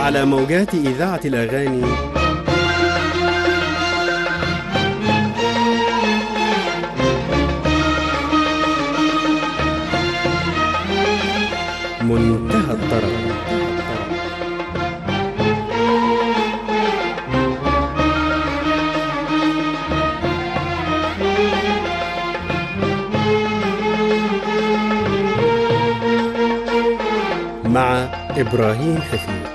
على موجات إذاعة الأغاني منتهى الطرب. مع إبراهيم حفيظ.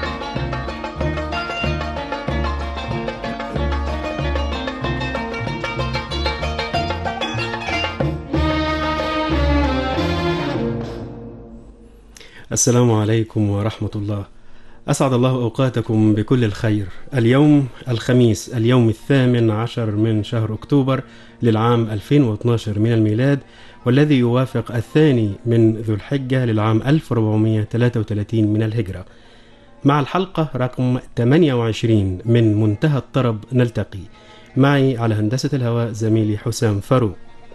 السلام عليكم ورحمة الله. أسعد الله أوقاتكم بكل الخير. اليوم الخميس، اليوم 18 من شهر أكتوبر للعام 2012 من الميلاد، والذي يوافق 2 من ذو الحجة للعام 1433 من الهجرة. مع الحلقة رقم 28 من منتهى الطرب نلتقي. معي على هندسة الهواء زميلي حسام فرو.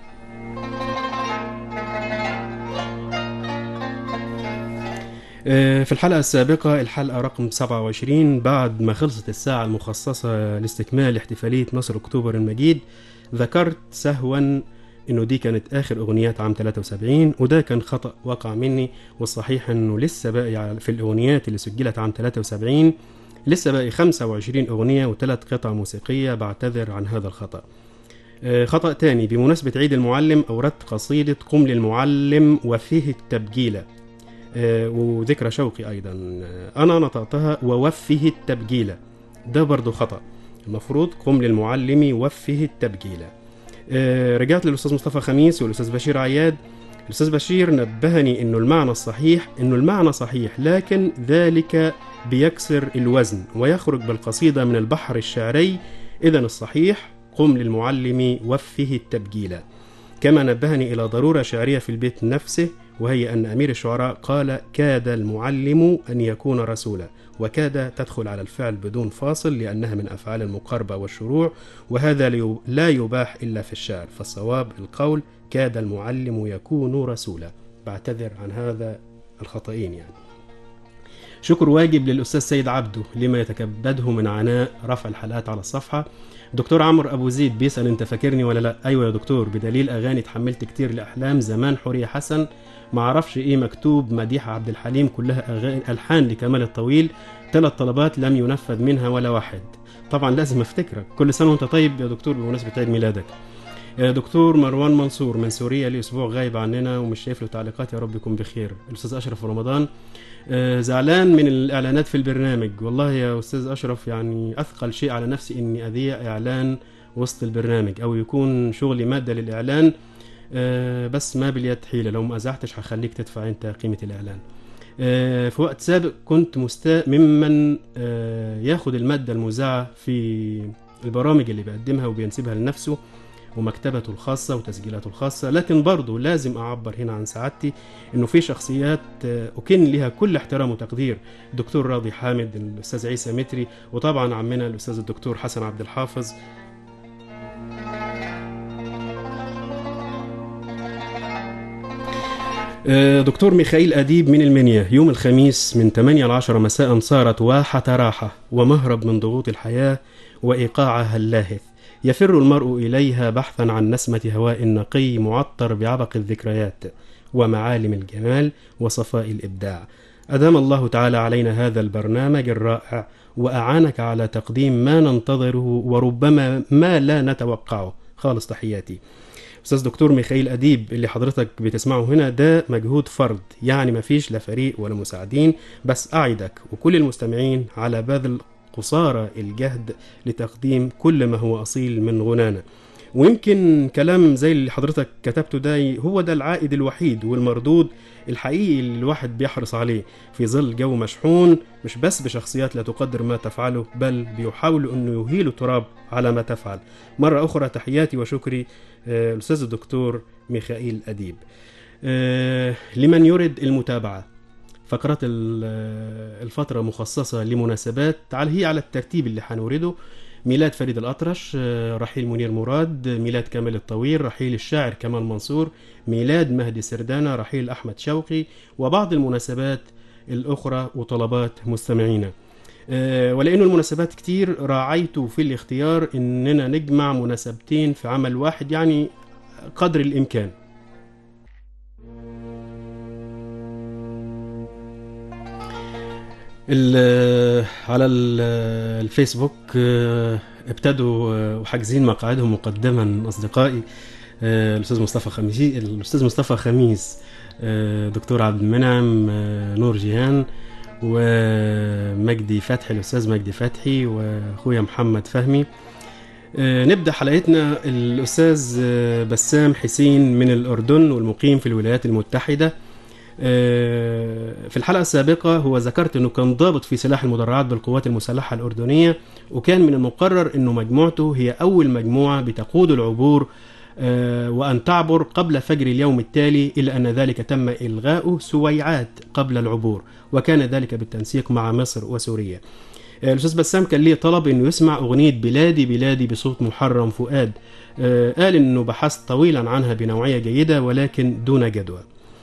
في الحلقة السابقة، الحلقة رقم 27، بعد ما خلصت الساعة المخصصة لاستكمال احتفالية نصر أكتوبر المجيد، ذكرت سهوا إنه دي كانت آخر أغنيات عام 73، وده كان خطأ وقع مني، والصحيح إنه لسه باقي في الأغنيات اللي سجلت عام 73 لسه باقي 25 أغنية و3 قطع موسيقية. بعتذر عن هذا الخطأ. خطأ تاني، بمناسبة عيد المعلم أوردت قصيدة قم للمعلم وفيه التبجيلة، وذكرى شوقي أيضا أنا نطقتها ووفه التبجيلة، ده برضو خطأ. المفروض قم للمعلم وفه التبجيلة. رجعت للأستاذ مصطفى خميس والأستاذ بشير عياد. الأستاذ بشير نبهني إنه المعنى صحيح، لكن ذلك بيكسر الوزن ويخرج بالقصيدة من البحر الشعري. إذن الصحيح قم للمعلم وفه التبجيلة. كما نبهني إلى ضرورة شعرية في البيت نفسه، وهي أن أمير الشعراء قال كاد المعلم أن يكون رسولا، وكاد تدخل على الفعل بدون فاصل لأنها من أفعال المقاربة والشروع، وهذا لا يباح إلا في الشعر، فالصواب القول كاد المعلم يكون رسولا. بعتذر عن هذا الخطئين يعني. شكر واجب للأستاذ سيد عبده لما يتكبده من عناء رفع الحلقات على الصفحة. دكتور عمرو أبو زيد بيسأل أنت فاكرني ولا لا؟ أيوة يا دكتور، بدليل أغاني اتحملت كتير لأحلام زمان، حورية حسن، معرفش إيه مكتوب، مديحة عبد الحليم، كلها أغاني ألحان لكمال الطويل، 3 طلبات لم ينفذ منها ولا واحد. طبعا لازم أفتكرك. كل سنة وأنت طيب يا دكتور بمناسبة عيد ميلادك. دكتور مروان منصور من سوريا، لي أسبوع غايب عننا ومش شايف له تعليقات، يا رب يكون بخير. الأستاذ أشرف رمضان زعلان من الإعلانات في البرنامج. والله يا أستاذ أشرف، يعني أثقل شيء على نفسي إني أذيع إعلان وسط البرنامج، أو يكون شغلي مادة للإعلان، بس ما باليد حيلة. لو ما أزعتش هخليك تدفع أنت قيمة الإعلان. في وقت سابق كنت مستاء ممن ياخد المادة المذاعة في البرامج اللي بيقدمها وبينسبها لنفسه ومكتبته الخاصة وتسجيلاته الخاصة، لكن برضو لازم أعبر هنا عن سعادتي إنه في شخصيات أكن لها كل احترام وتقدير. الدكتور راضي حامد، الأستاذ عيسى متري، وطبعا عمنا الأستاذ الدكتور حسن عبد الحافظ. دكتور ميخائيل أديب من المنيا، يوم الخميس من 8 ل 10 مساء صارت واحة راحة ومهرب من ضغوط الحياة وإيقاعها اللاهث، يفر المرء إليها بحثا عن نسمة هواء نقي معطر بعبق الذكريات ومعالم الجمال وصفاء الإبداع. أدام الله تعالى علينا هذا البرنامج الرائع وأعانك على تقديم ما ننتظره وربما ما لا نتوقعه. خالص تحياتي. أستاذ دكتور ميخائيل أديب اللي حضرتك بتسمعه هنا ده مجهود فرد، يعني ما فيش لا فريق ولا مساعدين، بس أعدك وكل المستمعين على بذل قصارى الجهد لتقديم كل ما هو أصيل من غنانا. ويمكن كلام زي اللي حضرتك كتبته ده هو ده العائد الوحيد والمردود الحقيقي اللي الواحد بيحرص عليه في ظل جو مشحون، مش بس بشخصيات لا تقدر ما تفعله، بل بيحاولوا أنه يهيلوا تراب على ما تفعل. مرة أخرى تحياتي وشكري الأستاذ الدكتور ميخائيل أديب. لمن يرد المتابعة، فقرات الفترة مخصصة لمناسبات هي على الترتيب اللي حنورده: ميلاد فريد الأطرش، رحيل منير مراد، ميلاد كامل الطويل، رحيل الشاعر كمال منصور، ميلاد مهدي سردانة، رحيل أحمد شوقي، وبعض المناسبات الأخرى وطلبات مستمعينا. ولأنه المناسبات كتير راعيت في الاختيار إننا نجمع مناسبتين في عمل واحد، يعني قدر الإمكان. على الفيسبوك ابتدوا وحاجزين مقاعدهم مقدما أصدقائي الأستاذ مصطفى خميس، دكتور عبد المنعم، نور جيهان، ومجدي فتحي، الأستاذ مجدي فتحي، وأخويا محمد فهمي. نبدأ حلقتنا الأستاذ بسام حسين من الأردن والمقيم في الولايات المتحدة. في الحلقة السابقة هو ذكرت أنه كان ضابط في سلاح المدرعات بالقوات المسلحة الأردنية، وكان من المقرر أنه مجموعته هي أول مجموعة بتقود العبور وأن تعبر قبل فجر اليوم التالي، إلا أن ذلك تم إلغاؤه سويعات قبل العبور، وكان ذلك بالتنسيق مع مصر وسوريا. الأستاذ بسام كان ليه طلب أنه يسمع أغنية بلادي بلادي بصوت محرم فؤاد. قال أنه بحث طويلا عنها بنوعية جيدة ولكن دون جدوى.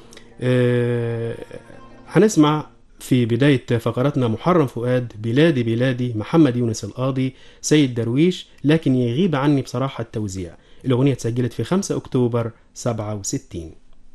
هنسمع في بداية فقرتنا محرم فؤاد بلادي بلادي، محمد يونس القاضي، سيد درويش، لكن يغيب عني بصراحة التوزيع. الأغنية اتسجلت في 5 أكتوبر 67.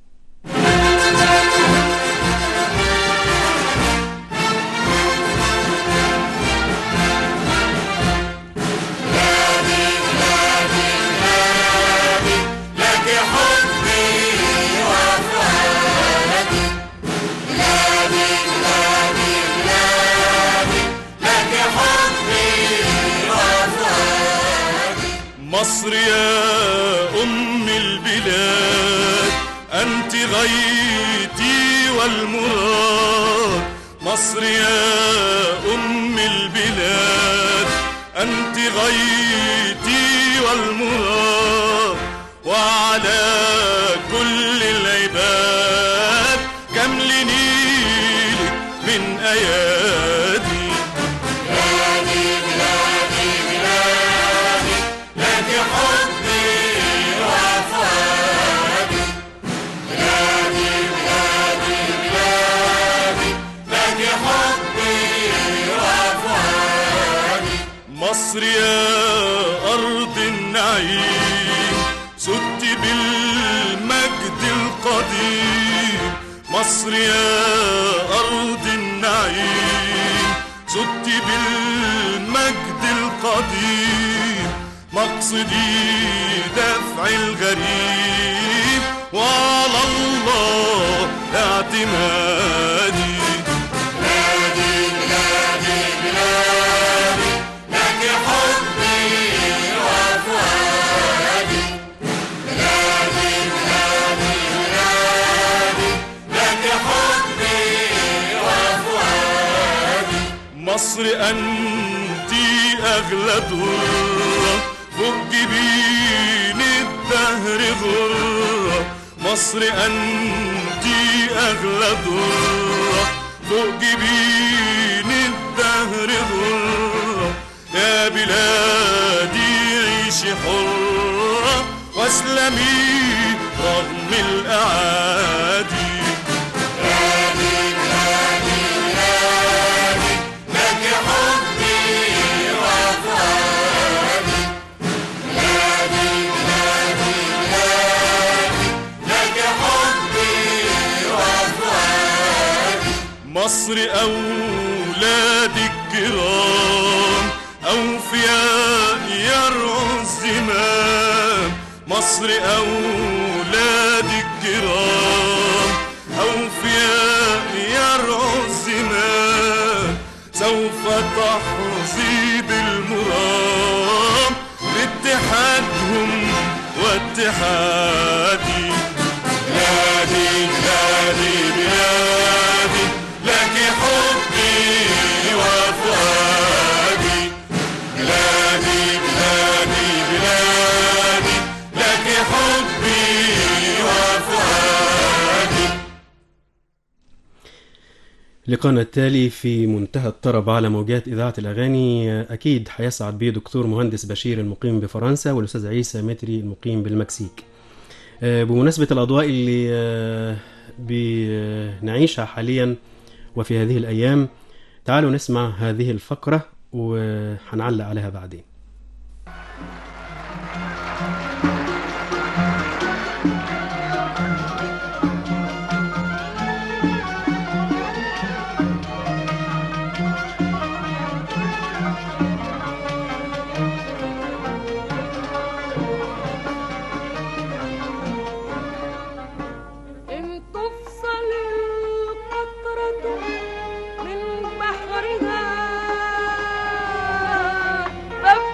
مصر يا أم البلاد أنت غايتي والمراد، مصر يا أم البلاد أنت غايتي والمراد، وعلى كل العباد كمل نيلك من أيادي. مصر يا أرض النعيم سدت بالمجد القديم، مصر يا أرض النعيم سدت بالمجد القديم، مقصدي دفع الغريب وعلى الله اعتمادي. بلادي بلادي بلادي لك حبي وفؤادي، بلادي بلادي بلادي لك حبي وفؤادي. مصر أنت أغلى درة فوق جبين الدهر غرة، مصر أنت أغلى درة فوق جبين الدهر غرة، يا بلادي عيشي حرة واسلمي رغم الأعادي. بلادي بلادي بلادي لك حبي وفؤادي، بلادي بلادي بلادي لك حبي وفؤادي. مصر أولادك كرام أوفياء يرعوا الزمام، مصر أولادك كرام أوفياء يرعوا الزمام، سوف تحظي بالمرام باتحادهم واتحادي. بلادي بلادي بلادي لك حبي وفؤادي، بلادي بلادي بلادي لك حبي وفؤادي. لقاءنا التالي في منتهى الطرب على موجات إذاعة الأغاني، أكيد هيسعد بيه دكتور مهندس بشير المقيم بفرنسا، والأستاذ عيسى متري المقيم بالمكسيك. بمناسبة الأضواء اللي بنعيشها حاليا وفي هذه الأيام، تعالوا نسمع هذه الفقرة وهنعلق عليها بعدين. باب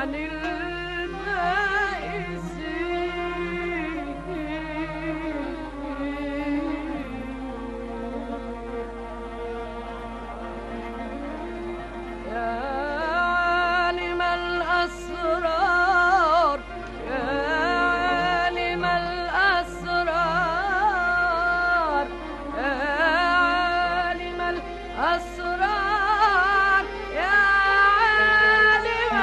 عن البائسين يا عالم الأسرار يا عالم الأسرار يا عالم الأسرار يا عالم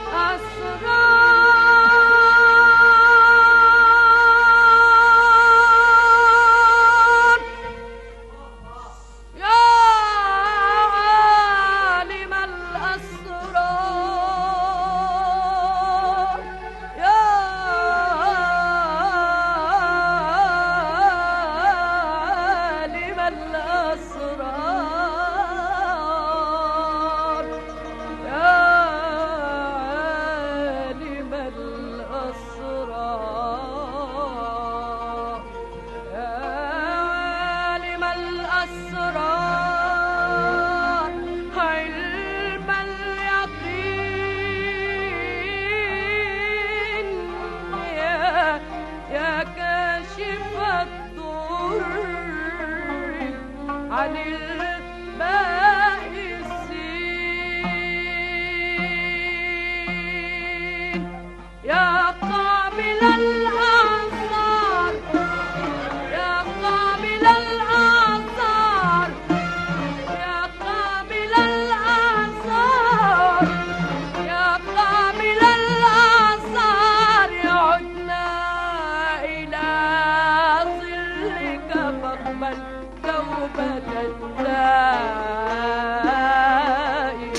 الأسرار يا عالم الأسرار يا عالم الأسرار يا عالم الأسرار يا عالم الأسرار علم اليقين يا كاشف الضر عن البائسين يا قابل الأعذار يا قابل الأعذار يا قابل الأعذار يا قابل الأعذار عدنا إلى ظلك فاقبل توبة التائبين.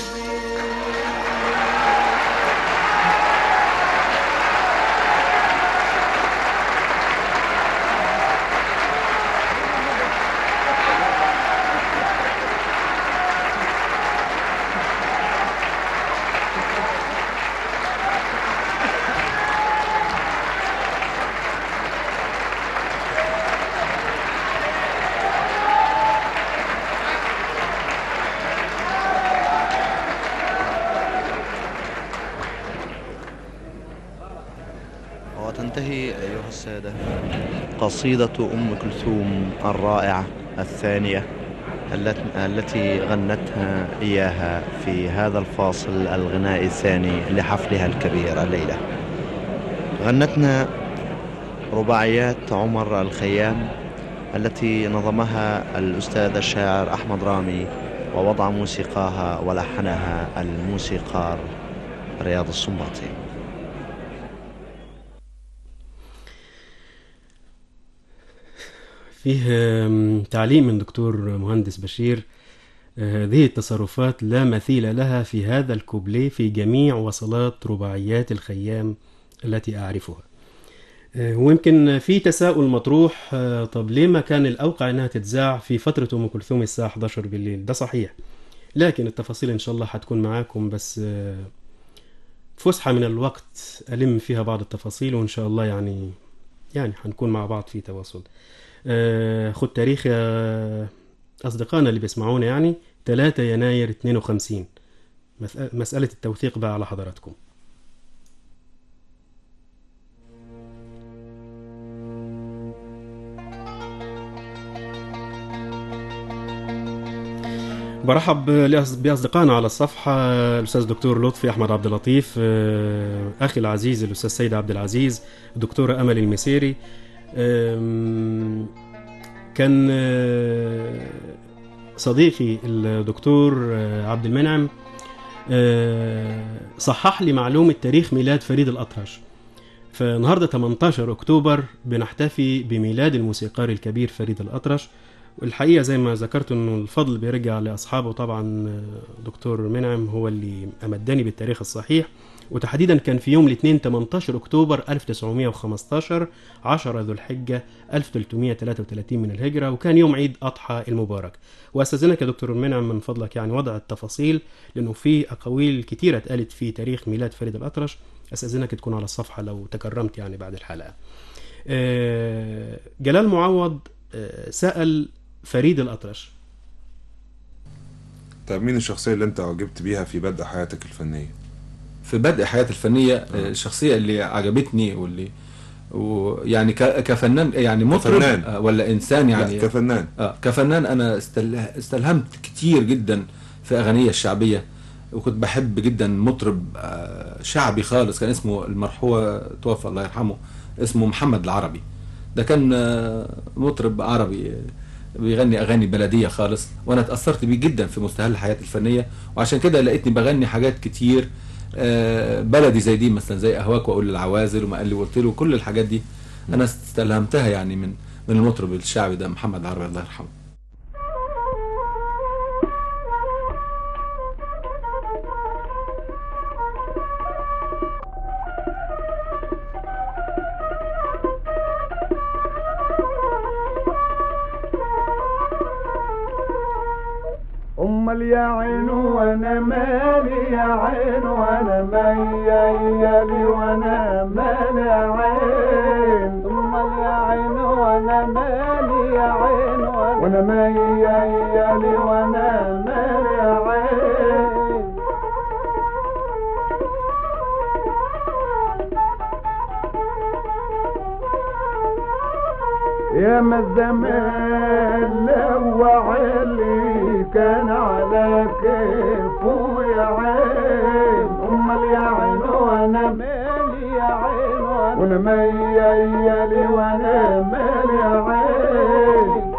وتنتهي أيها السادة قصيدة أم كلثوم الرائعة الثانية التي غنتها إياها في هذا الفاصل الغنائي الثاني لحفلها الكبير الليلة. غنتنا رباعيات عمر الخيام التي نظمها الأستاذ الشاعر أحمد رامي، ووضع موسيقاها ولحنها الموسيقار رياض السنباطي. فيه تعليق من دكتور مهندس بشير: هذه التصرفات لا مثيل لها في هذا الكوبليه في جميع وصلات رباعيات الخيام التي أعرفها. ويمكن في تساؤل مطروح، طب ليه ما كان الأوقع أنها تتذاع في فترة أم كلثوم الساعة 11 بالليل؟ ده صحيح، لكن التفاصيل إن شاء الله هتكون معاكم، بس فسحة من الوقت ألم فيها بعض التفاصيل، وإن شاء الله يعني هنكون مع بعض في تواصل. خد تاريخ يا أصدقائنا اللي بيسمعونا، يعني 3 يناير 52. مسألة التوثيق بقى على حضراتكم. برحب بأصدقائنا على الصفحة: الأستاذ دكتور لطفي أحمد عبد اللطيف، أخي العزيز الأستاذ سيد عبد العزيز، الدكتورة أمل المسيري. كان صديقي الدكتور عبد المنعم صحح لي معلومة تاريخ ميلاد فريد الأطرش. فالنهاردة 18 أكتوبر بنحتفي بميلاد الموسيقار الكبير فريد الأطرش. والحقيقة زي ما ذكرت أنه الفضل بيرجع لأصحابه، طبعا دكتور منعم هو اللي أمدني بالتاريخ الصحيح، وتحديدا كان في يوم الاثنين 18 أكتوبر 1915 10 ذو الحجة 1333 من الهجرة، وكان يوم عيد أضحى المبارك. وأستاذنك يا دكتور منعم من فضلك يعني وضع التفاصيل، لأنه في أقاويل كتيرة اتقالت في تاريخ ميلاد فريد الأطرش. أستاذنك تكون على الصفحة لو تكرمت يعني بعد الحلقة. جلال معوض سأل فريد الأطرش: طيب مين الشخصية اللي انت عجبت بيها في بدء حياتك الفنية؟ في بدء حياتي الفنيه. الشخصيه اللي عجبتني واللي ويعني كفنان يعني مطرب كفنان. ولا انسان يعني كفنان. كفنان انا استلهمت كتير جدا في اغنيه الشعبيه، وكنت بحب جدا مطرب شعبي خالص كان اسمه المرحوم توفى الله يرحمه، اسمه محمد العربي. ده كان مطرب عربي بيغني اغاني بلديه خالص، وانا اتاثرت بيه جدا في مستهل حياتي الفنيه، وعشان كده لقيتني بغني حاجات كتير بلدي زي دي، مثلا زي اهواك واقول للعوازل وما قال لي قلت له، كل الحاجات دي انا استلهمتها يعني من المطرب الشعبي ده محمد العربي الله يرحمه. امال يا عين وانا مالي يا عين وانا ميالي وانا مالي يا عين، امال يا عين وانا مالي يا عين وانا ميالي وانا مالي يا عين. يا ما الزمان لوع اللي كان على كيفه يا عين، امال يا عين وانا مالي يا عين وانا ميالي وانا مالي يا عين.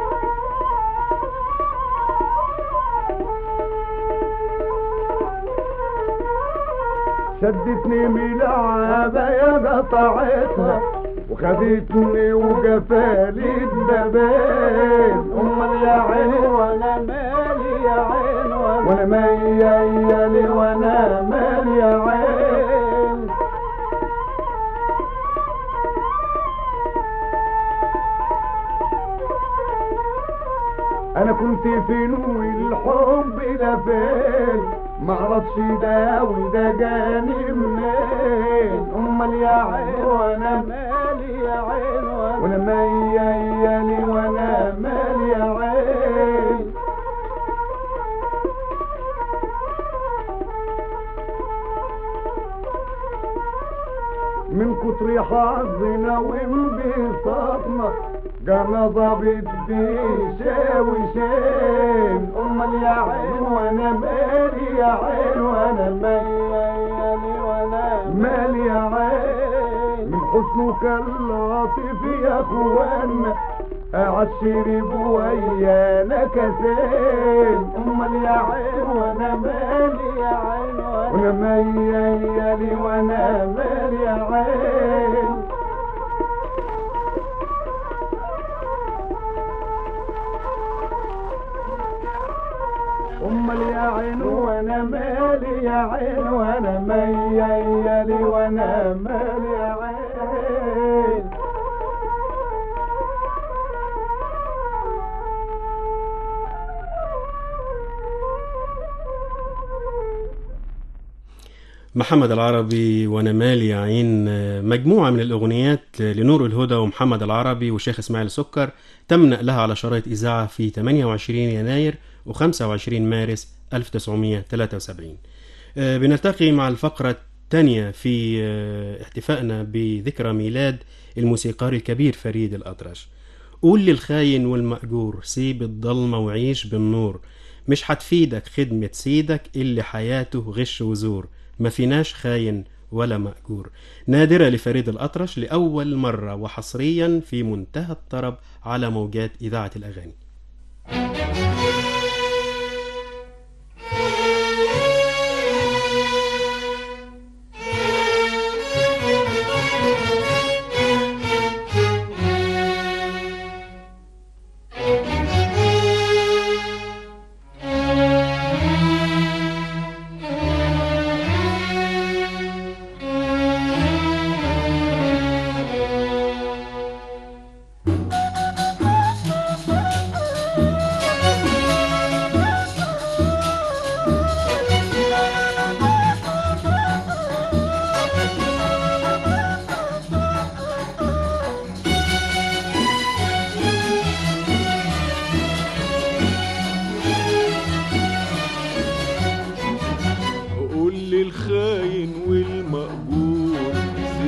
شدتني ملعبة يا قطعتها وخدتني وقفالي البابين، امال يا عين وانا مالي يا عين وانا ميالي وانا مالي يا عين. انا كنت في نوي الحب لفين، معرفش ده وده جاني منين، امال يا عين وانا مالي يا عين وانا ميالي وانا مالي يا عين. من كتر حظنا وانبساطنا قام ضابط بشاوشين، امال يا عين وانا مالي يا عين وانا ميالي وانا مالي يا عين. من حسنك اللطيف يا اخوانا عالشرب ويانا كاسين، امال يا عين وانا مالي يا عين وانا ميالي وانا مالي يا عين. امال يا عين وانا مالي يا عين وانا ميالي وانا مالي يا عين. محمد العربي وانا مالي يا عين، مجموعة من الأغنيات لنور الهدى ومحمد العربي وشيخ إسماعيل سكر تم نقلها على شرايط إذاعة في 28 يناير و25 مارس 1973. بنلتقي مع الفقرة الثانية في احتفائنا بذكرى ميلاد الموسيقار الكبير فريد الأطرش. قول للخاين والمأجور سيب الضلمة وعيش بالنور، مش هتفيدك خدمة سيدك اللي حياته غش وزور، ما فيناش خاين ولا مأجور. نادرة لفريد الأطرش لأول مرة وحصريا في منتهى الطرب على موجات إذاعة الأغاني.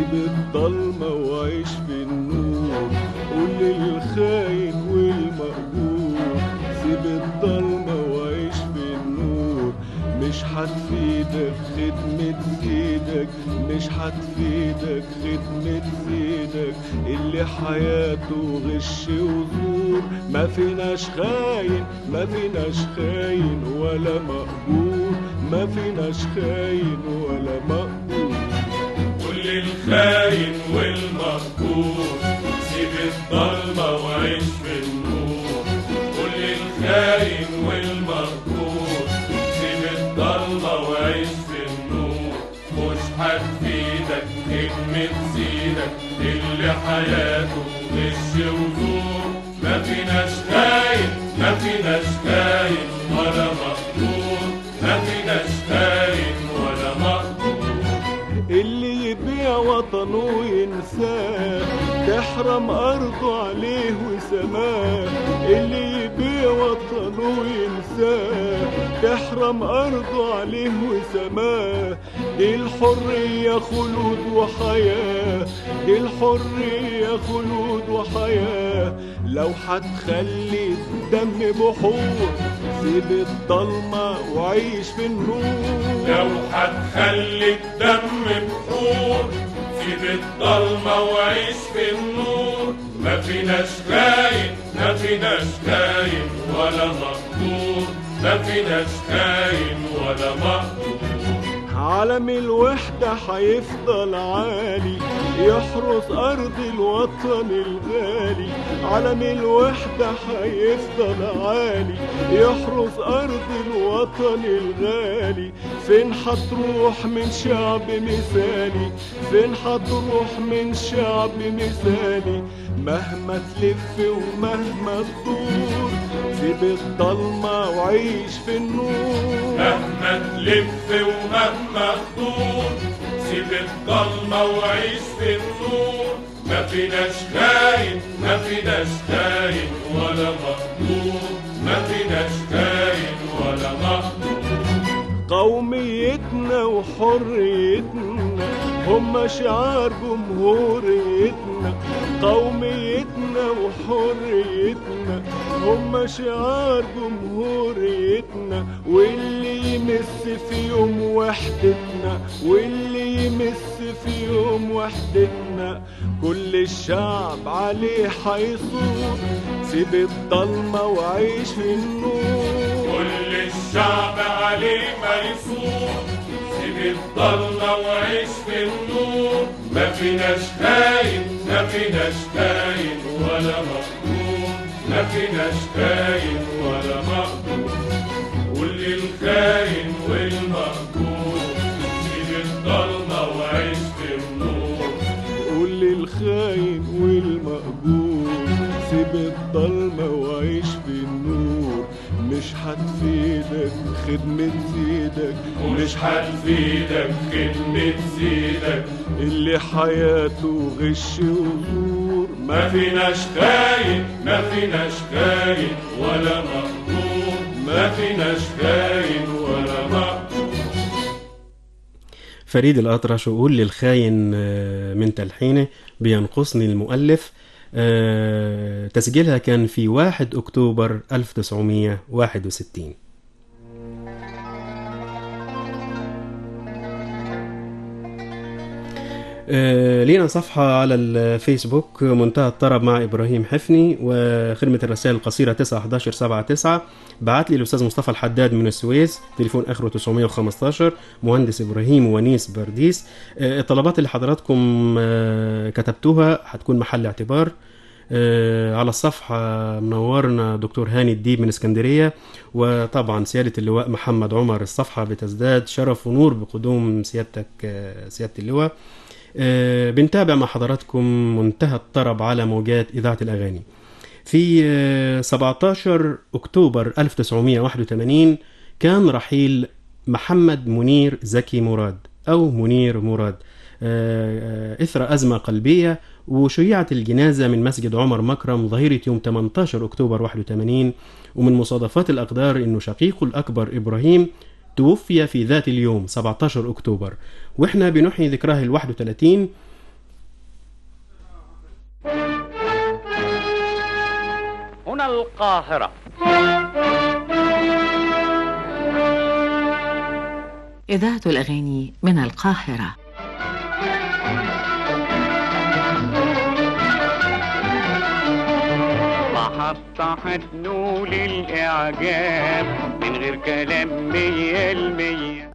سيب الضلمة وعيش في النور. قول للخاين والمقبول سيب الضلمة وعيش في النور. مش هتفيدك خدمة سيدك، مش هتفيدك خدمة سيدك اللي حياته غش وزور. ما فيناش خاين، ما فيناش خاين ولا مقبول، ما فيناش خاين ولا مقبول. كل الخاين والمقبول سيب الضلمة وعيش في النور. كل الخاين والمقبول سيب الضلمة وعيش في النور. مش هتفيدك خدمة سيدك اللي حياته غش وزور. ما فيناش خاين، ما فيناش خاين ولا مقبول، ما فيناش خاين ولا مقبول. اللي يبيع وطنه وينساه تحرم أرضه عليه وسماه. اللي يبيع وطنه وينساه تحرم أرضه عليه وسماه. دي الحرية خلود وحياة، دي الحرية خلود وحياة. لو هتخلي الدم بحور سيب الضلمة وعيش في النور. لو هتخلي الدم بحور سيب الضلمة وعيش في النور. ما فيناش خاين، ما فيناش خاين ولا مقبول، ما فيناش خاين ولا مقبول. علم الوحدة هيفضل عالي يحرس أرض الوطن الغالي. علم الوحدة هيفضل عالي يحرس أرض الوطن الغالي. فين هتروح من شعب مثالي، فين هتروح من شعب مثالي. مهما تلف ومهما تدور سيب الضلمة وعيش في النور. مهما تلف ومهما تدور سيب الضلمة وعيش في النور. ما فيناش خاين، ما فيناش خاين ولا مقبول، ما فيناش خاين ولا مقبول. قوميتنا وحريتنا هم شعار جمهوريتنا. قوميتنا وحريتنا هم شعار جمهوريتنا. واللي يمس في يوم وحدتنا، واللي يمس في يوم وحدتنا كل الشعب عليه حيصور. سيب الضلمة وعيش في النور. كل الشعب عليه ميسور. سيب الضلمة وعيش في النور. ما فيناش خاين، ما فيناش خاين ولا مقبول، ما فيناش خاين ولا مقبول. كل الخاين والمقبول سيب الضلمة وعيش في النور. قول للخاين والمقبول سيب الضلمة وعيش في النور. مش هتفيدك خدمة سيدك، مش هتفيدك خدمة سيدك اللي حياته غش وزور. ما فيناش خاين، ما فيناش خاين ولا مقبول، ما فيناش خاين ولا مقبول. فريد الأطرش وقول للخاين من تلحينه بينقصني المؤلف. تسجيلها كان في 1 أكتوبر 1961. لينا صفحة على الفيسبوك منتهى الطرب مع إبراهيم حفني، وخدمة الرسائل القصيرة 91179. بعت لي الأستاذ مصطفى الحداد من السويس، تليفون آخره 915. مهندس إبراهيم ونيس برديس. الطلبات اللي حضراتكم كتبتوها هتكون محل اعتبار. على الصفحة منورنا دكتور هاني الديب من اسكندرية، وطبعا سيادة اللواء محمد عمر. الصفحة بتزداد شرف ونور بقدوم سيادتك سيادة اللواء. بنتابع مع حضراتكم منتهى الطرب على موجات إذاعة الأغاني. في 17 أكتوبر 1981 كان رحيل محمد منير زكي مراد أو منير مراد إثر أزمة قلبية، وشيعت الجنازة من مسجد عمر مكرم ظهيرة يوم 18 أكتوبر 81. ومن مصادفات الأقدار أنه شقيقه الأكبر إبراهيم توفي في ذات اليوم 17 أكتوبر، وإحنا بنحيي ذكراه 31 هنا القاهرة. إذاعة الأغاني من القاهرة. محطة هتنول الإعجاب من غير كلام 100%.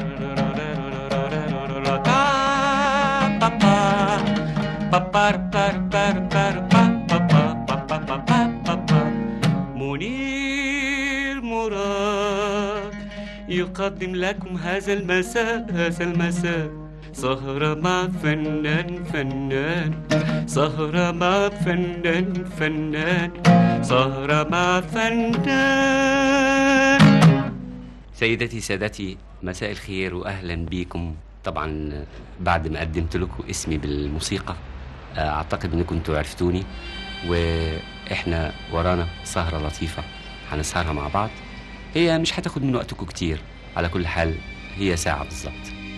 منير مراد يقدم لكم هذا المساء سهرة مع فنان سهرة مع فنان سهرة مع فنان. سيدتي سادتي، مساء الخير وأهلا بيكم. طبعا بعد ما قدمت لكم اسمي بالموسيقى أعتقد أنكم انتوا عرفتوني، وإحنا ورانا سهرة لطيفة هنسهرها مع بعض. هي مش هتاخد من وقتكم كتير، على كل حال هي ساعة بالظبط.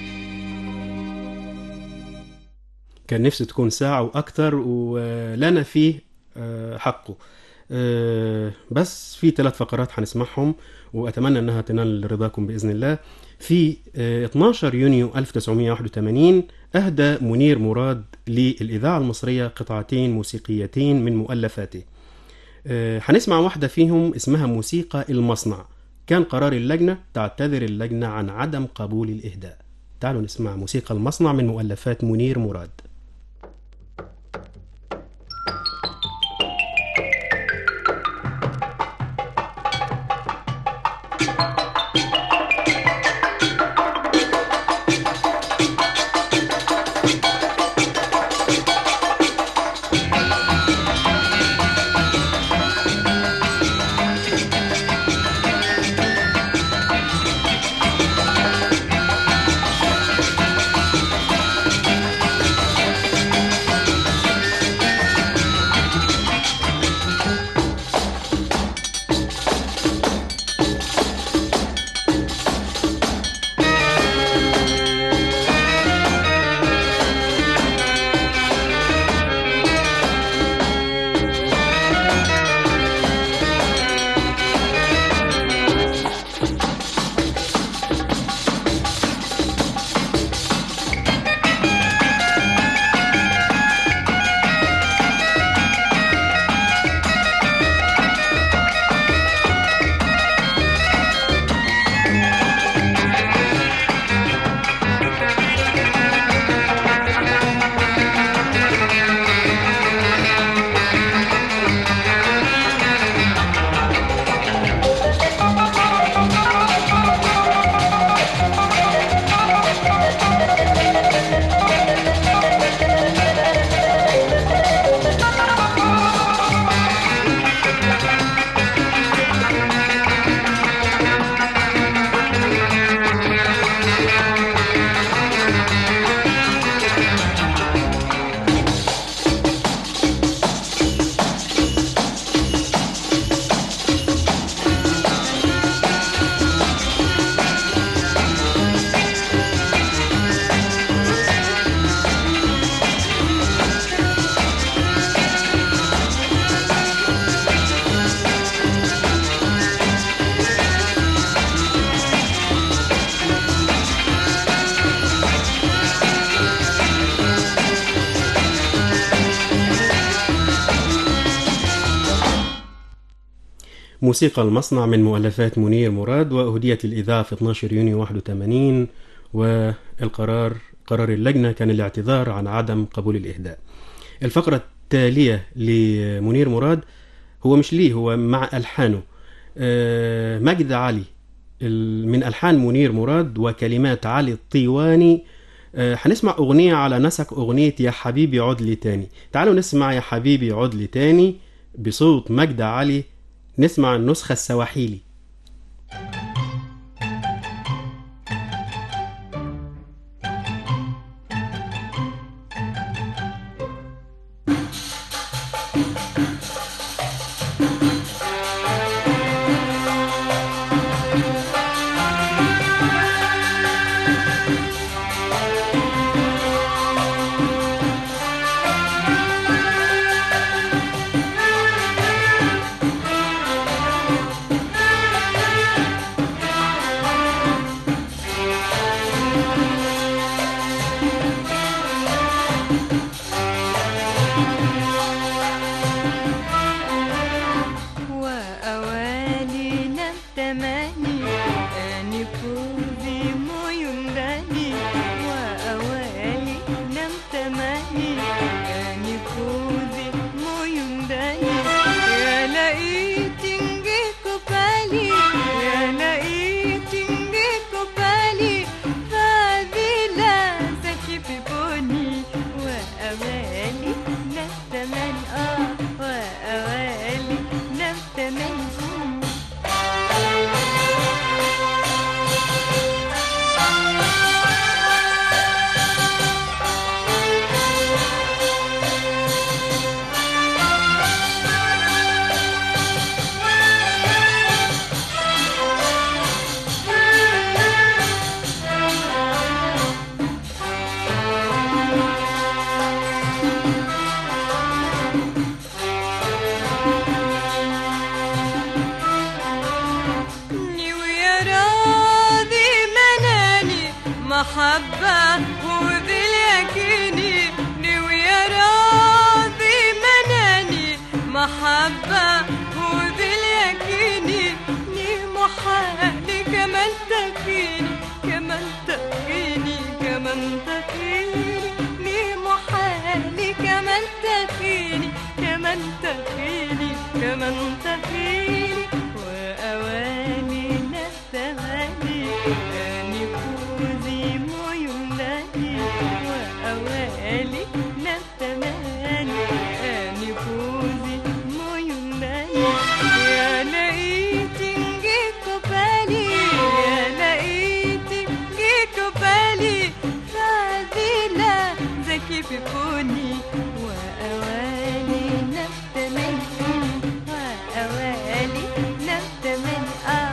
كان نفسي تكون ساعة وأكتر، ولنا فيه حقه. بس في 3 فقرات هنسمعهم وأتمنى أنها تنال رضاكم بإذن الله. في 12 يونيو 1981 أهدى منير مراد للإذاعة المصرية قطعتين موسيقيتين من مؤلفاته. هنسمع واحدة فيهم اسمها موسيقى المصنع. كان قرار اللجنة تعتذر اللجنة عن عدم قبول الإهداء. تعالوا نسمع موسيقى المصنع من مؤلفات منير مراد. موسيقى المصنع من مؤلفات منير مراد، وأهديت الإذاعة في 12 يونيو 81. والقرار قرار اللجنة كان الاعتذار عن عدم قبول الإهداء. الفقرة التالية لمنير مراد هو مش ليه، هو مع ألحانه مجد علي من ألحان منير مراد وكلمات علي الطيواني. هنسمع أغنية على نسق أغنية يا حبيبي عد لي تاني. تعالوا نسمع يا حبيبي عد لي تاني بصوت مجد علي. نسمع النسخة السواحيلي. وأوالي نتماني نفوزي ميوناني يا لقيتي جيتوا بالي يا لقيتي جيتوا بالي فعديلة زكي في كوني وأوالي نتماني وأوالي نتماني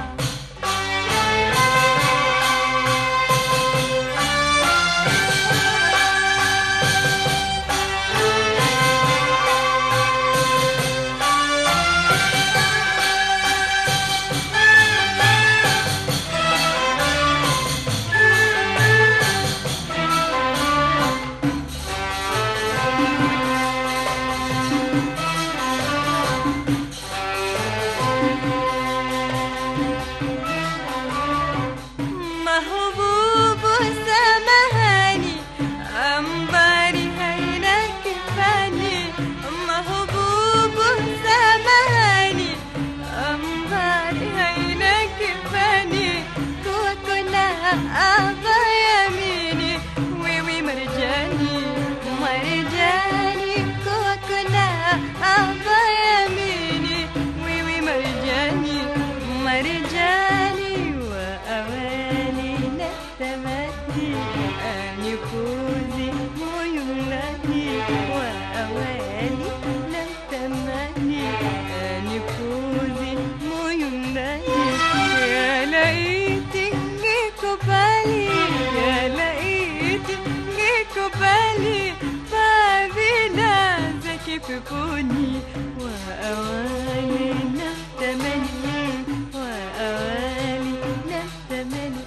في كوني وأوالي نتمني وأوالي نتمني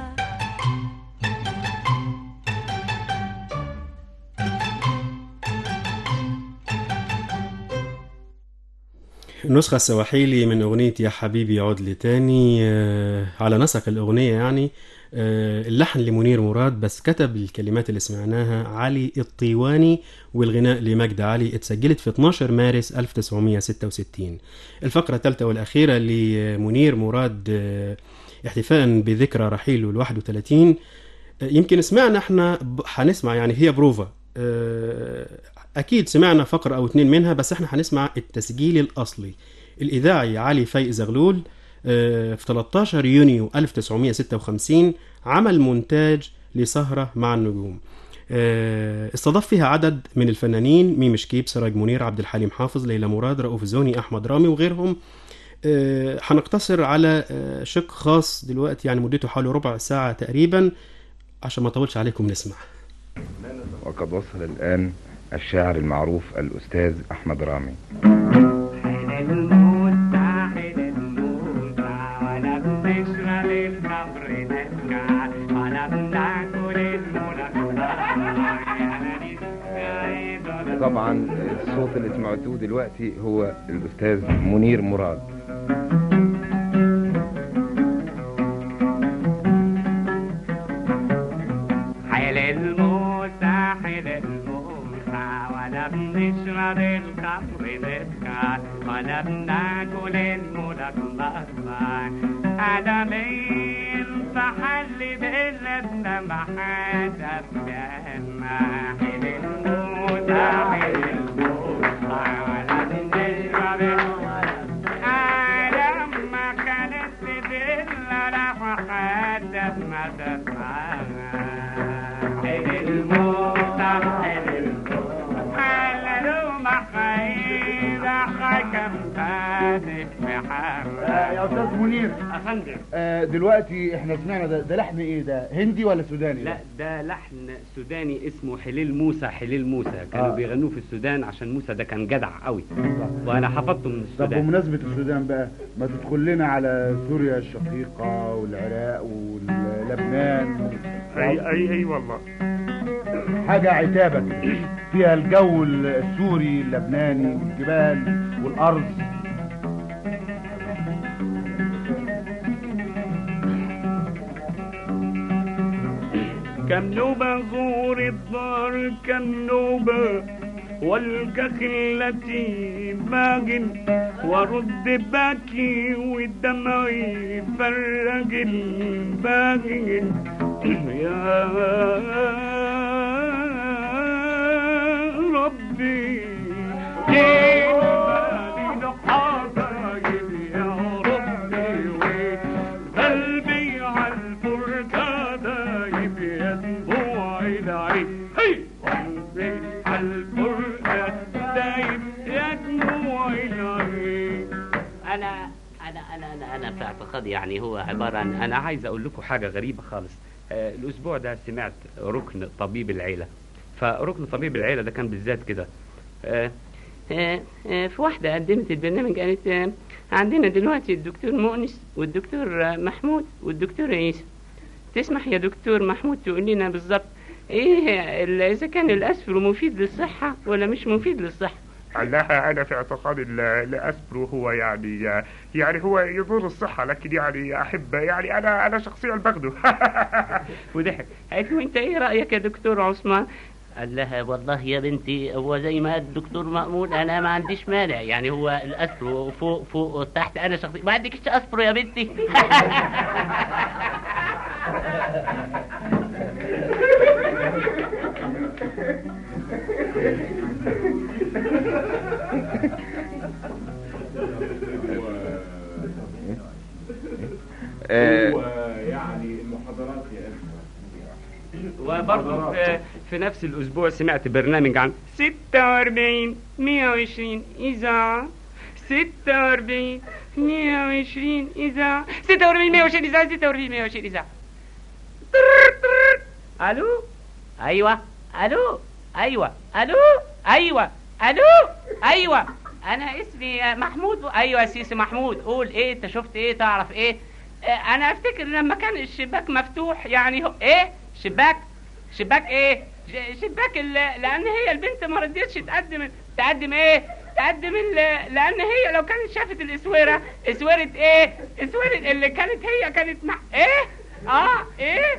النسخة السواحيلي من أغنية يا حبيبي عود لي تاني على نسق الأغنية يعني اللحن لمنير مراد بس كتب الكلمات اللي سمعناها علي الطيواني والغناء لمجد علي اتسجلت في 12 مارس 1966. الفقرة الثالثة والأخيرة لمنير مراد احتفاء بذكرى رحيله 31. يمكن سمعنا احنا هنسمع يعني هي بروفا أكيد سمعنا فقرة أو اتنين منها بس احنا هنسمع التسجيل الأصلي الإذاعي علي فايق زغلول في 13 يونيو 1956 عمل مونتاج لسهرة مع النجوم استضاف فيها عدد من الفنانين ميم شكيب سراج منير عبد الحليم حافظ ليلى مراد رؤوف زوني أحمد رامي وغيرهم. هنقتصر على شق خاص دلوقتي يعني مدته حوالي ربع ساعة تقريبا عشان ما اطولش عليكم نسمع. وقد وصل الآن الشاعر المعروف الأستاذ أحمد رامي. طبعا الصوت اللي سمعتوه دلوقتي هو الأستاذ منير مراد. حيل الموسى حيل الموسى ولا بنشرب الخمر نسكر ولا بناكل الملقمة على مين فحل بلدنا ما حدا بينا حيل الموسى حيل الموسى ولا بنشرب لما كانت تدلنا راح حدا ما تسمعنا يا استاذ منير افندم دلوقتي احنا سمعنا ده لحن ايه ده هندي ولا سوداني؟ لا ده لحن سوداني اسمه حليل موسى حليل موسى كانوا بيغنوه في السودان عشان موسى ده كان جدع قوي وانا حفظته من السودان. طب بمناسبة السودان بقى ما تدخل لنا على سوريا الشقيقة والعراق ولبنان. اي والله حاجة عتابة فيها الجو السوري اللبناني والجبال والأرض. كم نوبة زور الدار كم نوبة والكخ التي باغن ورد باكي والدمع فرج الباغن يا عالفرقة دايب يا دموع العين. أنا في اعتقادي يعني هو عبارة عن، أنا عايز أقول لكم حاجة غريبة خالص. الأسبوع ده سمعت ركن طبيب العيلة، فركن طبيب العيلة ده كان بالذات كده. في واحدة قدمت البرنامج قالت عندنا دلوقتي الدكتور مؤنس والدكتور محمود والدكتور عيسى. تسمح يا دكتور محمود تقول لنا بالظبط ايه اذا كان الاسبرو مفيد للصحة ولا مش مفيد للصحة؟ لا، انا في اعتقادي الاسبرو هو يعني هو يضر الصحة، لكن يعني احب يعني انا شخصيا باخده. وضحك. قالت له انت ايه رأيك يا دكتور عثمان؟ قال لها والله يا بنتي هو زي ما قال الدكتور مأمون انا ما عنديش مانع، يعني هو الاسبرو فوق وتحت، انا شخصيا ما عندكش اسبرو يا بنتي. هو يعني المحاضرات يا اخوة. وبرضه في نفس الأسبوع سمعت برنامج عن 46 120 إذاعة. 46 120 إذاعة. 46 120 إذاعة. 46 120 إذاعة. ألو. أيوة. ألو. أيوة. ألو. أيوة. ألو. أيوة. أنا اسمي محمود. أيوة يا سيسي محمود. قول إيه أنت شفت إيه تعرف إيه؟ أنا أفتكر لما كان الشباك مفتوح يعني هو إيه؟ شباك ايه؟ شباك لان هي البنت ما رضيتش تقدم ايه؟ لان هي لو كانت شافت الاسوره ايه؟ اسوره اللي كانت هي كانت مع ايه؟ ايه؟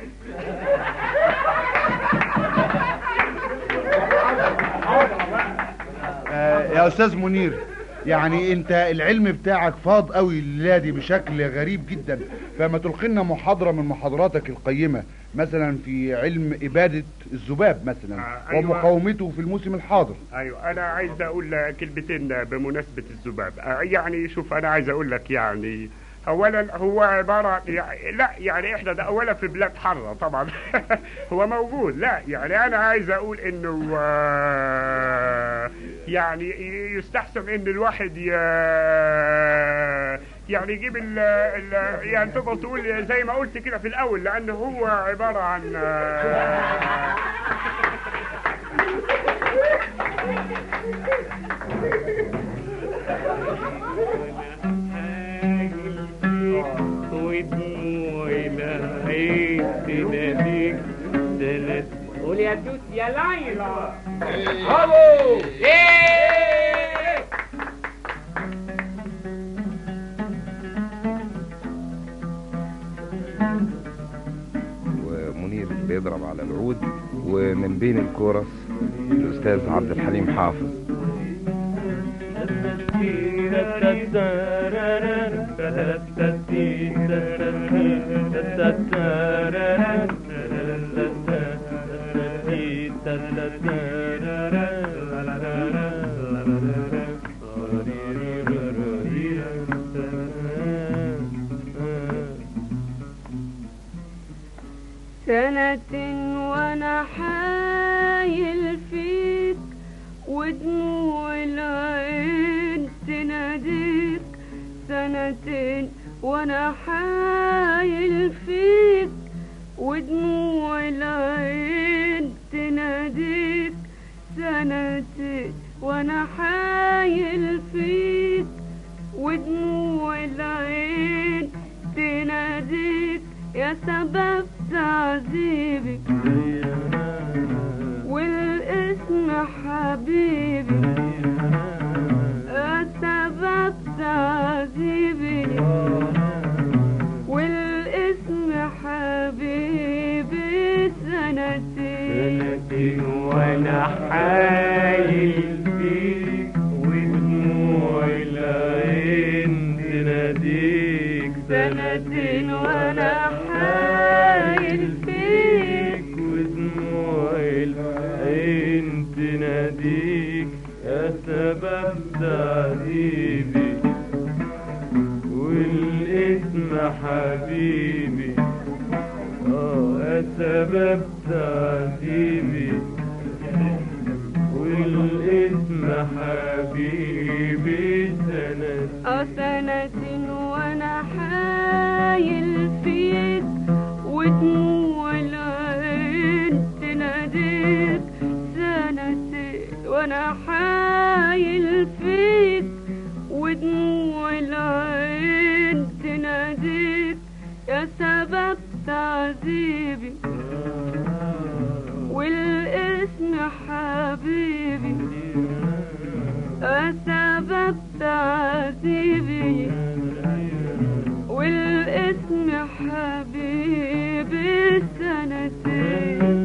يا استاذ منير، يعني انت العلم بتاعك فاض قوي الليله دي بشكل غريب جدا، فما تلقي لنا محاضره من محاضراتك القيمه مثلا في علم اباده الذباب مثلا ومقاومته في الموسم الحاضر. ايوه، انا عايز اقول كلمتين بمناسبه الذباب. يعني شوف، انا عايز اقول لك يعني اولا هو عباره يعني احنا ده اولا في بلاد حاره طبعا. هو موجود. لا يعني انا عايز اقول انه يعني يستحسن ان الواحد يعني يجيب يعني تقدر تقول زي ما قلت كده في الاول، لانه هو عباره عن قول يا توت يا ليلى. برافو. ايه ومنير بيضرب على العود، ومن بين الكورس الأستاذ عبد الحليم حافظ. سنة وانا حايل فيك ودموع العين تناديك. سنتين وانا حايل فيك ودموع العين تناديك. سنتين وانا حايل فيك ودموع العين تناديك. يا سبب تعذيبي والاسم حبيبي. يا سبب تعذيبي والاسم حبيبي. سنتين وانا حايل فيك ودموع العين تناديك. سنتين وانا حايل فيك ودموع العين تناديك. يا سبب تعذيبي والاسم حبيبي. يا سبب تعذيبي حبيبي سنة وانا حايل فيك ودموع العين تناديك سنة وانا حايل فيك ودموع العين تناديك يا سبب تعذيبي والاسم حبيبي يا سبب تعذيبي والاسم حبيبي سنتين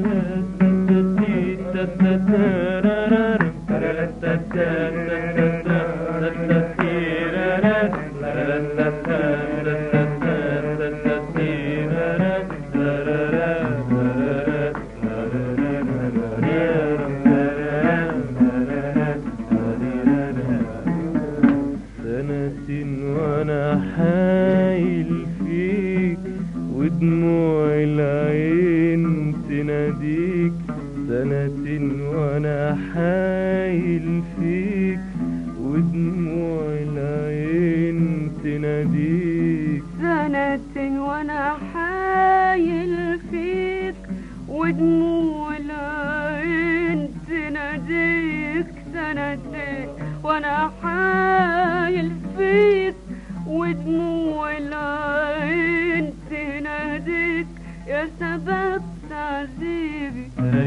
وانا حايل فيك ودموع العين تناديك سنة وانا حايل فيك ودموع العين تناديك سنة وانا حايل فيك ودموع العين تناديك سنتين وانا حايل فيك ودموع العين تناديك يا سبب تعذيبي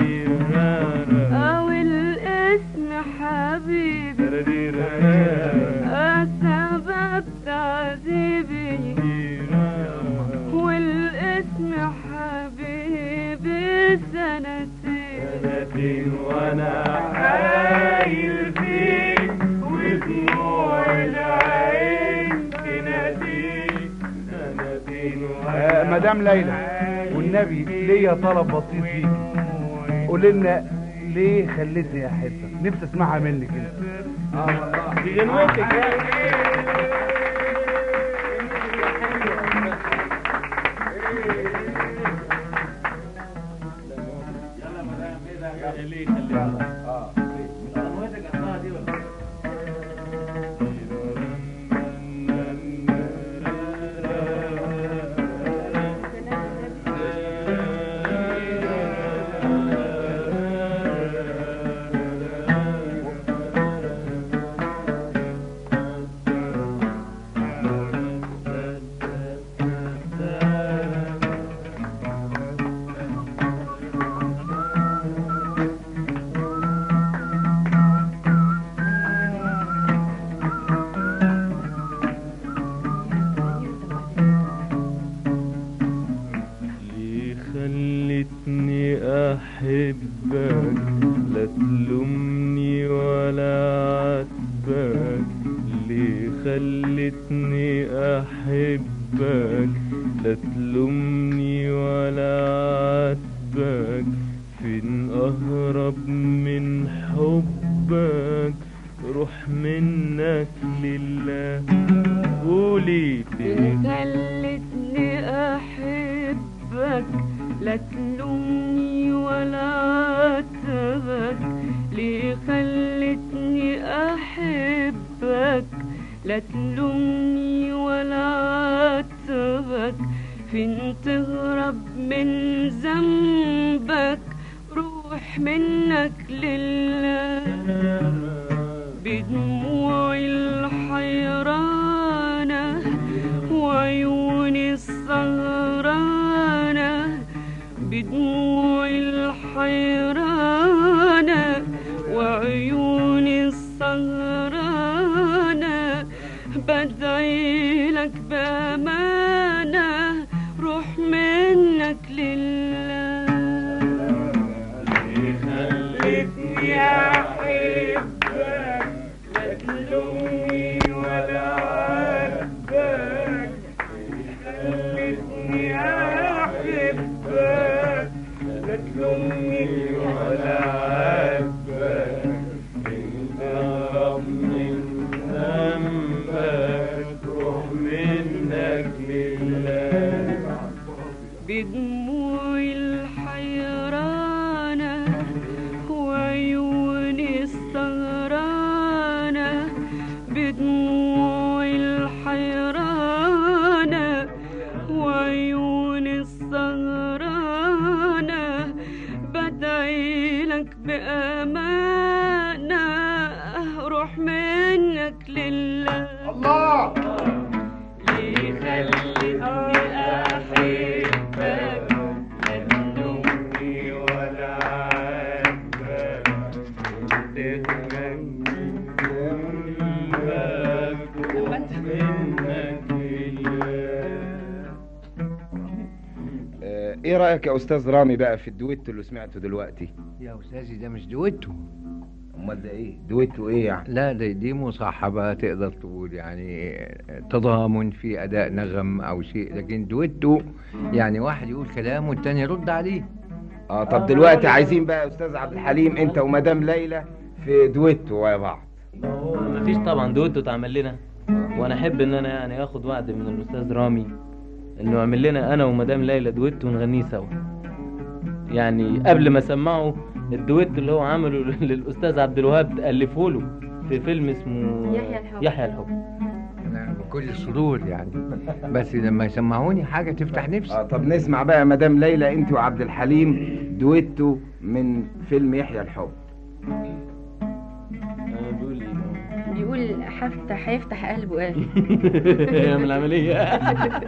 او الاسم حبيبي يا سبب تعذيبي والاسم حبيبي سنتين وانا حايل فيك ودموع العين تناديك سنتين مدام ليلى والنبي ليا طلب بسيط ليك قولي لنا ليه خليتني احبك نفسي اسمعها منك انت دي غنوتك خلتني أحبك لا تلومني ولا عاتبك ليه خلتني أحبك لا تلومني ولا عاتبك فين أهرب من حبك روح منك لله قولي فين خلتني أحبك لا تلومني ولا عاتبك ليه خلتني أحبك لا تلومني ولا عاتبك فين تهرب من ذنبك روح منك لله بدموع الحيرانة وعيوني السهرانة بدموع الحيرانة وعيوني السهرانة بدعي لك بأمانة روح منك لله خلتني أحبك لا تلومني ولا عاتبك خلتني أحبك لا تلومني ولا عاتبك إن أهرب من ذنبك روح منك ايه رأيك يا استاذ رامي بقى في الدويتو اللي سمعته دلوقتي؟ يا استاذي ده مش دويتو. امال ده ايه؟ دويتو ايه يعني؟ لا دي مصاحبة تقدر تقول، يعني تضامن في اداء نغم او شيء، لكن دويتو يعني واحد يقول كلام والتاني يرد عليه. طب دلوقتي عايزين بقى يا استاذ عبد الحليم انت ومدام ليلى في دويتو ويا بعض. مفيش طبعا دويتو تعمل لنا، وانا احب ان انا يعني اخد وعد من الاستاذ رامي انه يعمل لنا انا ومدام ليلى دويتو ونغنيه سوا. يعني قبل ما اسمعه الدويتو اللي هو عمله للاستاذ عبد الوهاب الفه له في فيلم اسمه يحيى الحب. بكل السرور يعني، بس لما يسمعوني حاجه تفتح نفسي. طب نسمع بقى مدام ليلى انت وعبد الحليم دويتو من فيلم يحيى الحب. بيقول هيفتح قلبه قال يعمل العمليه.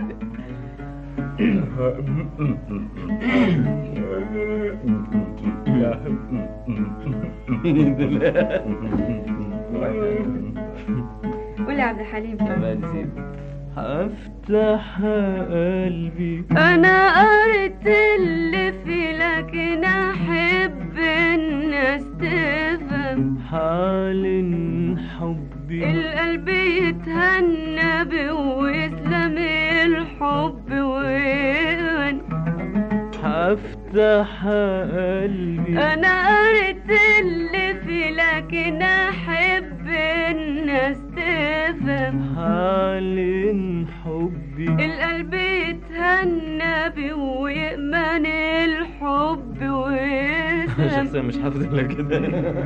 قول يا عبد الحليم. هفتح قلبي انا قريت اللي في، لكن احب الناس تفهم حال حبي، القلب يتهنى بوسلم الحب وين. هفتح قلبي انا قريت اللي في، لكن احب الناس تفهم حال حبي، القلب يتهنى بويأمن الحب وين. شخصيا مش حافظ الا كده.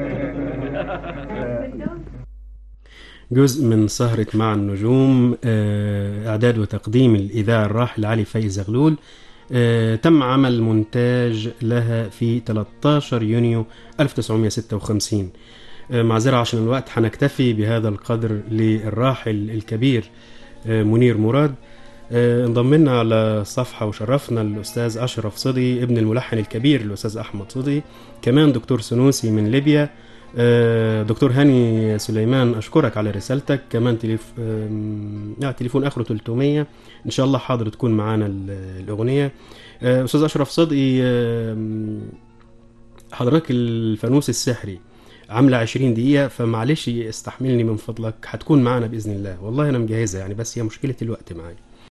جزء من سهرة مع النجوم، إعداد وتقديم الإذاعي الراحل علي فايز زغلول. تم عمل مونتاج لها في 13 يونيو 1956. معذرة عشان الوقت، هنكتفي بهذا القدر للراحل الكبير منير مراد. انضم لنا على الصفحة وشرفنا الأستاذ أشرف صدي ابن الملحن الكبير الأستاذ أحمد صدي، كمان دكتور سنوسي من ليبيا، دكتور هاني سليمان أشكرك على رسالتك، كمان تليفون آخره 300 إن شاء الله حاضر تكون معانا الأغنية. أستاذ أشرف صدقي، حضرتك الفانوس السحري عاملة 20 دقيقة، فمعلش استحملني من فضلك، هتكون معانا بإذن الله. والله أنا مجهزة يعني، بس هي مشكلة الوقت معايا.